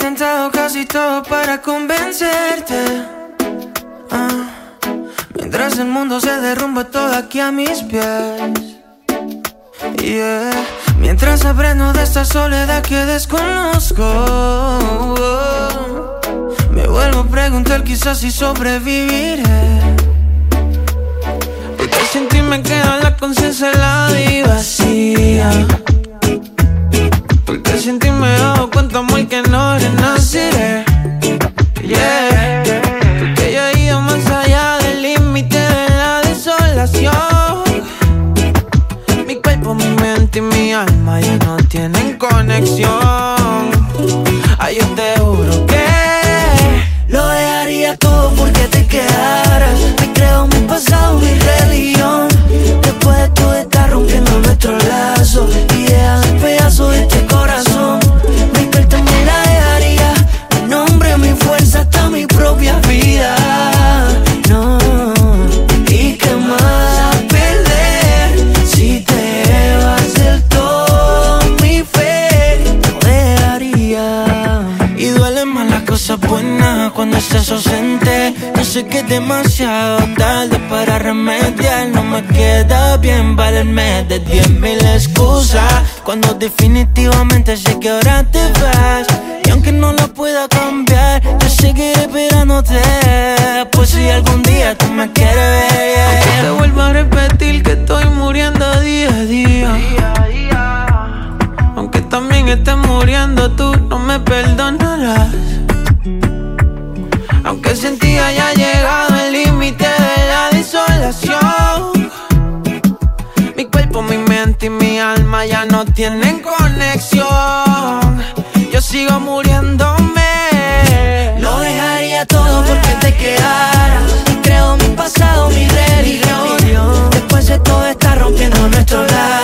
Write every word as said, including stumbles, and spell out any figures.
intentado casi todo para convencerte, ah, mientras el mundo se derrumba todo aquí a mis pies, yeah. Mientras aprendo de esta soledad que desconozco, me vuelvo a preguntar quizás si sobreviviré, porque sin ti me queda la conciencia helada y vacía, porque sin ti me he dado cuenta, amor, que no renaciré, yeah. Porque yo he ido más allá del límite de la desolación. Mi cuerpo, mi mente y mi alma ya no tienen conexión. Ay, yo te juro que lo dejaría todo porque te quedaras. Me creo mi pasado, mi religión. Después de todo está rompiendo nuestro lazo y deja el pedazo de este corazón. Mi carta me la dejaría, mi nombre, mi fuerza, hasta mi propia vida. No, ¿y qué más a perder si te vas del todo? Mi fe lo dejaría. Y duelen más las cosas buenas cuando estás ausente. Yo sé que es demasiado tarde para remediar. No me queda bien valerme de diez mil excusas cuando definitivamente sé que ahora te vas. Y aunque no la pueda cambiar, yo seguiré esperándote, pues si algún día tú me quieres ver, yeah. Aunque te vuelvo a repetir que estoy muriendo día a día, aunque también estés muriendo tú, no me perdonarás. Aunque sin ti haya llegado el límite de la desolación. Mi cuerpo, mi mente y mi alma ya no tienen conexión. Yo sigo muriéndome. Lo dejaría todo porque te quedaras. Y creo mi pasado, mi religión. Después de todo está rompiendo nuestro lado